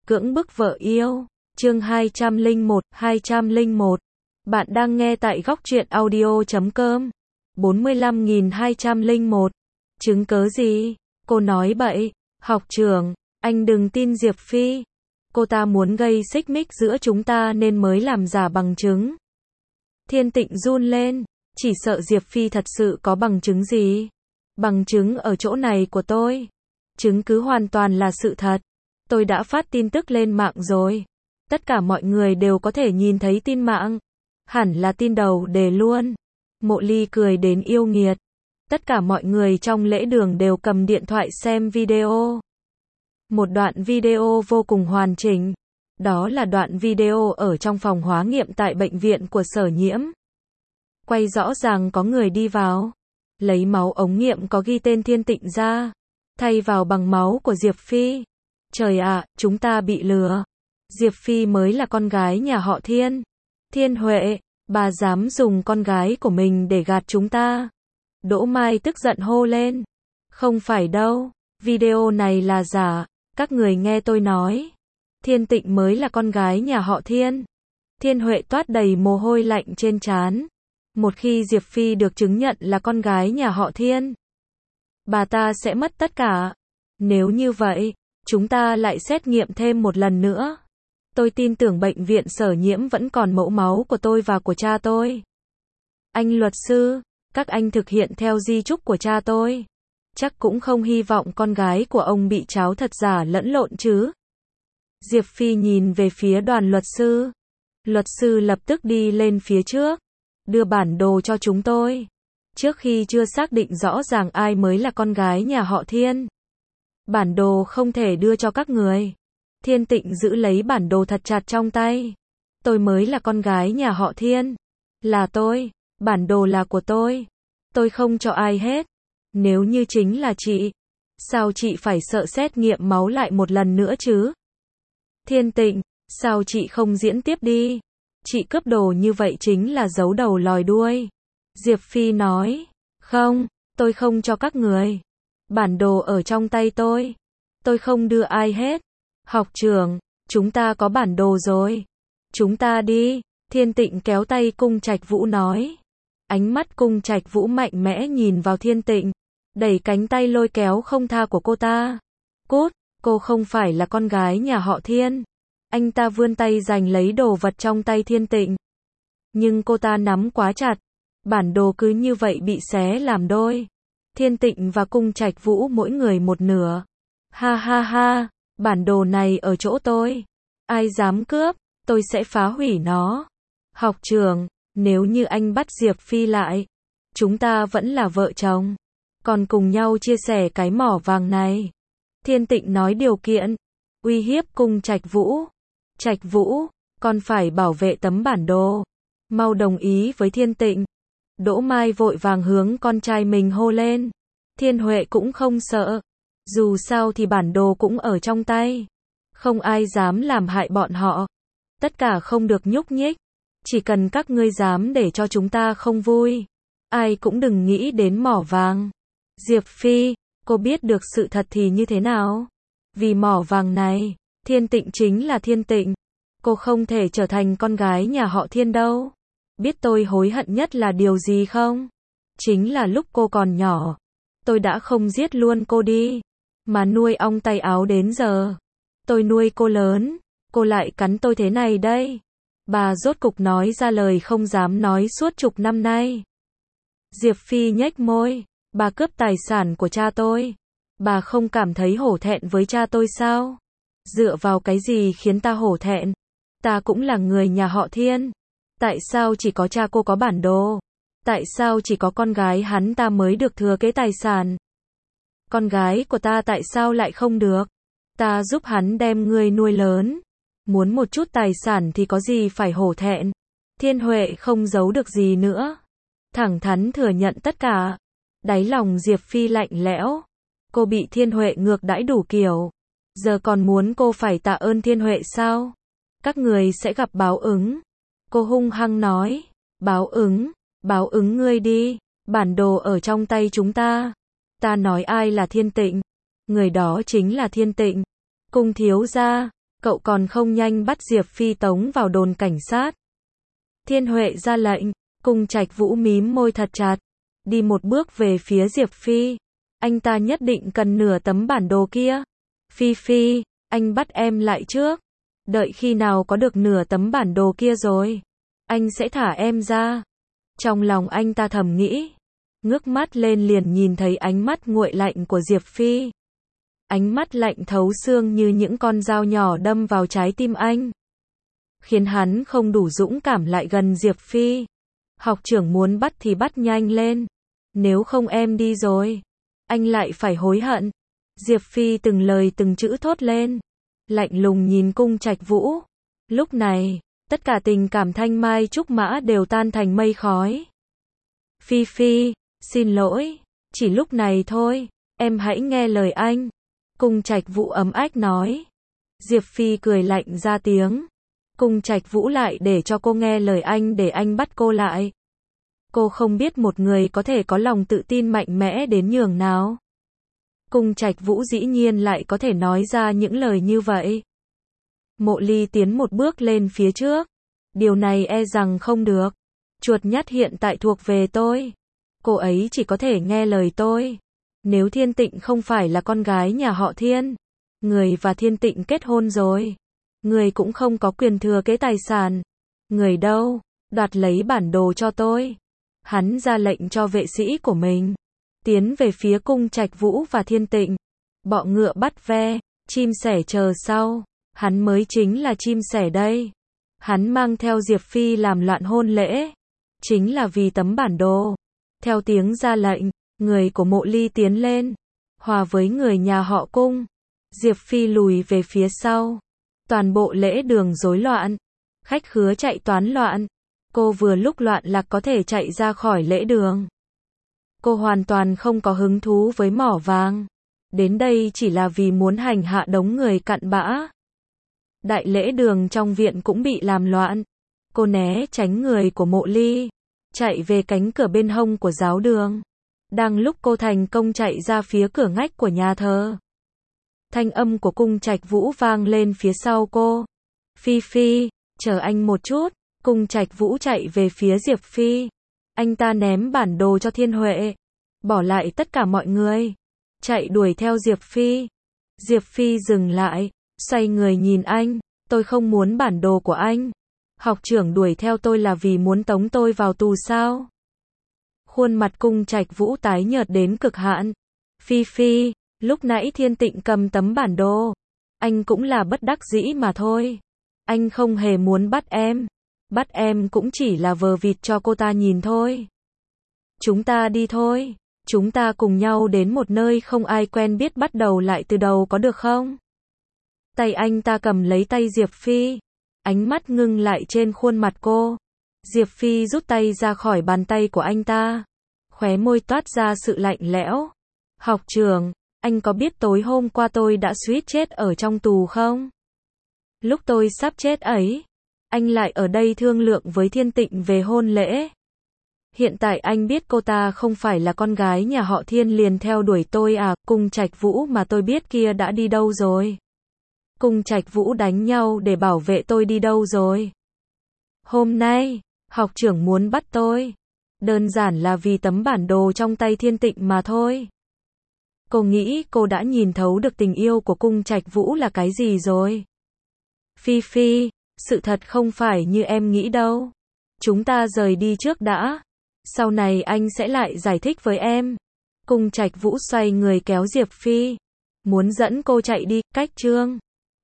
Cưỡng bức vợ yêu. Chương 201. Bạn đang nghe tại góc truyện audio.com. 45.201. Chứng cớ gì? Cô nói bậy. Học trưởng, anh đừng tin Diệp Phi. Cô ta muốn gây xích mích giữa chúng ta nên mới làm giả bằng chứng. Thiên Tịnh run lên, chỉ sợ Diệp Phi thật sự có bằng chứng gì. Bằng chứng ở chỗ này của tôi. Chứng cứ hoàn toàn là sự thật. Tôi đã phát tin tức lên mạng rồi. Tất cả mọi người đều có thể nhìn thấy tin mạng. Hẳn là tin đầu đề luôn. Mộ Ly cười đến yêu nghiệt. Tất cả mọi người trong lễ đường đều cầm điện thoại xem video. Một đoạn video vô cùng hoàn chỉnh. Đó là đoạn video ở trong phòng hóa nghiệm tại bệnh viện của Sở Nhiễm. Quay rõ ràng có người đi vào, lấy máu ống nghiệm có ghi tên Thiên Tịnh ra, thay vào bằng máu của Diệp Phi. Trời ạ, chúng ta bị lừa. Diệp Phi mới là con gái nhà họ Thiên. Thiên Huệ, bà dám dùng con gái của mình để gạt chúng ta. Đỗ Mai tức giận hô lên. Không phải đâu, video này là giả, các người nghe tôi nói. Thiên Tịnh mới là con gái nhà họ Thiên. Thiên Huệ toát đầy mồ hôi lạnh trên trán. Một khi Diệp Phi được chứng nhận là con gái nhà họ Thiên, bà ta sẽ mất tất cả. Nếu như vậy, chúng ta lại xét nghiệm thêm một lần nữa. Tôi tin tưởng bệnh viện Sở Nhiễm vẫn còn mẫu máu của tôi và của cha tôi. Anh luật sư, các anh thực hiện theo di chúc của cha tôi. Chắc cũng không hy vọng con gái của ông bị tráo thật giả lẫn lộn chứ. Diệp Phi nhìn về phía đoàn luật sư. Luật sư lập tức đi lên phía trước. Đưa bản đồ cho chúng tôi. Trước khi chưa xác định rõ ràng ai mới là con gái nhà họ Thiên, bản đồ không thể đưa cho các người. Thiên Tịnh giữ lấy bản đồ thật chặt trong tay. Tôi mới là con gái nhà họ Thiên. Là tôi. Bản đồ là của tôi. Tôi không cho ai hết. Nếu như chính là chị, sao chị phải sợ xét nghiệm máu lại một lần nữa chứ? Thiên Tịnh, sao chị không diễn tiếp đi? Chị cướp đồ như vậy chính là giấu đầu lòi đuôi. Diệp Phi nói, không, tôi không cho các người. Bản đồ ở trong tay tôi. Tôi không đưa ai hết. Học trưởng, chúng ta có bản đồ rồi. Chúng ta đi. Thiên Tịnh kéo tay Cung Trạch Vũ nói. Ánh mắt Cung Trạch Vũ mạnh mẽ nhìn vào Thiên Tịnh, đẩy cánh tay lôi kéo không tha của cô ta. Cút, cô không phải là con gái nhà họ Thiên. Anh ta vươn tay giành lấy đồ vật trong tay Thiên Tịnh. Nhưng cô ta nắm quá chặt. Bản đồ cứ như vậy bị xé làm đôi. Thiên Tịnh và Cung Trạch Vũ mỗi người một nửa. Ha ha ha, bản đồ này ở chỗ tôi. Ai dám cướp, tôi sẽ phá hủy nó. Học trưởng, nếu như anh bắt Diệp Phi lại, chúng ta vẫn là vợ chồng. Còn cùng nhau chia sẻ cái mỏ vàng này. Thiên Tịnh nói điều kiện. Uy hiếp Cung Trạch Vũ. Trạch Vũ, con phải bảo vệ tấm bản đồ. Mau đồng ý với Thiên Tịnh. Đỗ Mai vội vàng hướng con trai mình hô lên. Thiên Huệ cũng không sợ. Dù sao thì bản đồ cũng ở trong tay. Không ai dám làm hại bọn họ. Tất cả không được nhúc nhích. Chỉ cần các ngươi dám để cho chúng ta không vui, ai cũng đừng nghĩ đến mỏ vàng. Diệp Phi, cô biết được sự thật thì như thế nào? Vì mỏ vàng này, Thiên Tịnh chính là Thiên Tịnh. Cô không thể trở thành con gái nhà họ Thiên đâu. Biết tôi hối hận nhất là điều gì không? Chính là lúc cô còn nhỏ, tôi đã không giết luôn cô đi, mà nuôi ong tay áo đến giờ. Tôi nuôi cô lớn, cô lại cắn tôi thế này đây. Bà rốt cục nói ra lời không dám nói suốt chục năm nay. Diệp Phi nhếch môi. Bà cướp tài sản của cha tôi. Bà không cảm thấy hổ thẹn với cha tôi sao? Dựa vào cái gì khiến ta hổ thẹn? Ta cũng là người nhà họ Thiên. Tại sao chỉ có cha cô có bản đồ? Tại sao chỉ có con gái hắn ta mới được thừa kế tài sản? Con gái của ta tại sao lại không được? Ta giúp hắn đem ngươi nuôi lớn. Muốn một chút tài sản thì có gì phải hổ thẹn? Thiên Huệ không giấu được gì nữa. Thẳng thắn thừa nhận tất cả. Đáy lòng Diệp Phi lạnh lẽo. Cô bị Thiên Huệ ngược đãi đủ kiểu. Giờ còn muốn cô phải tạ ơn Thiên Huệ sao? Các người sẽ gặp báo ứng. Cô hung hăng nói. Báo ứng ngươi đi. Bản đồ ở trong tay chúng ta. Ta nói ai là Thiên Tịnh? Người đó chính là Thiên Tịnh. Cung thiếu gia, Cậu còn không nhanh bắt Diệp Phi tống vào đồn cảnh sát. Thiên Huệ ra lệnh, Cung Trạch Vũ mím môi thật chặt, đi một bước về phía Diệp Phi. Anh ta nhất định cần nửa tấm bản đồ kia. Phi Phi, anh bắt em lại trước. Đợi khi nào có được nửa tấm bản đồ kia rồi, anh sẽ thả em ra. Trong lòng anh ta thầm nghĩ, ngước mắt lên liền nhìn thấy ánh mắt nguội lạnh của Diệp Phi. Ánh mắt lạnh thấu xương như những con dao nhỏ đâm vào trái tim anh, khiến hắn không đủ dũng cảm lại gần Diệp Phi. Học trưởng muốn bắt thì bắt nhanh lên, nếu không em đi rồi, anh lại phải hối hận. Diệp Phi từng lời từng chữ thốt lên, lạnh lùng nhìn Cung Trạch Vũ. Lúc này, tất cả tình cảm thanh mai trúc mã đều tan thành mây khói. Phi Phi, xin lỗi, chỉ lúc này thôi, em hãy nghe lời anh. Cung Trạch Vũ ấm ách nói. Diệp Phi cười lạnh ra tiếng. Cung Trạch Vũ lại để cho cô nghe lời anh để anh bắt cô lại. Cô không biết một người có thể có lòng tự tin mạnh mẽ đến nhường nào. Cung Trạch Vũ dĩ nhiên lại có thể nói ra những lời như vậy. Mộ Ly tiến một bước lên phía trước. Điều này e rằng không được. Chuột nhắt hiện tại thuộc về tôi. Cô ấy chỉ có thể nghe lời tôi. Nếu Thiên Tịnh không phải là con gái nhà họ Thiên, người và Thiên Tịnh kết hôn rồi, người cũng không có quyền thừa kế tài sản. Người đâu, đoạt lấy bản đồ cho tôi. Hắn ra lệnh cho vệ sĩ của mình tiến về phía Cung Trạch Vũ và Thiên Tịnh. Bọ ngựa bắt ve, chim sẻ chờ sau. Hắn mới chính là chim sẻ đây. Hắn mang theo Diệp Phi làm loạn hôn lễ, chính là vì tấm bản đồ. Theo tiếng ra lệnh, người của Mộ Ly tiến lên, hòa với người nhà họ Cung. Diệp Phi lùi về phía sau. Toàn bộ lễ đường rối loạn. Khách khứa chạy toán loạn. Cô vừa lúc loạn lạc có thể chạy ra khỏi lễ đường. Cô hoàn toàn không có hứng thú với mỏ vàng. Đến đây chỉ là vì muốn hành hạ đống người cặn bã. Đại lễ đường trong viện cũng bị làm loạn. Cô né tránh người của Mộ Ly, chạy về cánh cửa bên hông của giáo đường. Đang lúc cô thành công chạy ra phía cửa ngách của nhà thờ, thanh âm của Cung Trạch Vũ vang lên phía sau cô. Phi Phi, chờ anh một chút. Cung Trạch Vũ chạy về phía Diệp Phi. Anh ta ném bản đồ cho Thiên Huệ, bỏ lại tất cả mọi người, chạy đuổi theo Diệp Phi. Diệp Phi dừng lại, xoay người nhìn anh. Tôi không muốn bản đồ của anh. Học trưởng đuổi theo tôi là vì muốn tống tôi vào tù sao? Khuôn mặt Cung Trạch Vũ tái nhợt đến cực hạn. Phi Phi, lúc nãy Thiên Tịnh cầm tấm bản đồ. Anh cũng là bất đắc dĩ mà thôi. Anh không hề muốn bắt em. Bắt em cũng chỉ là vờ vịt cho cô ta nhìn thôi. Chúng ta đi thôi. Chúng ta cùng nhau đến một nơi không ai quen biết bắt đầu lại từ đầu có được không? Tay anh ta cầm lấy tay Diệp Phi. Ánh mắt ngưng lại trên khuôn mặt cô. Diệp Phi rút tay ra khỏi bàn tay của anh ta. Khóe môi toát ra sự lạnh lẽo. Học trưởng, anh có biết tối hôm qua tôi đã suýt chết ở trong tù không? Lúc tôi sắp chết ấy, anh lại ở đây thương lượng với Thiên Tịnh về hôn lễ. Hiện tại anh biết cô ta không phải là con gái nhà họ Thiên liền theo đuổi tôi à? Cung Trạch Vũ mà tôi biết kia đã đi đâu rồi? Cung Trạch Vũ đánh nhau để bảo vệ tôi đi đâu rồi? Hôm nay, học trưởng muốn bắt tôi, đơn giản là vì tấm bản đồ trong tay Thiên Tịnh mà thôi. Cô nghĩ cô đã nhìn thấu được tình yêu của Cung Trạch Vũ là cái gì rồi? Phi Phi, sự thật không phải như em nghĩ đâu. Chúng ta rời đi trước đã. Sau này anh sẽ lại giải thích với em. Cung Trạch Vũ xoay người kéo Diệp Phi, muốn dẫn cô chạy đi. Cách chương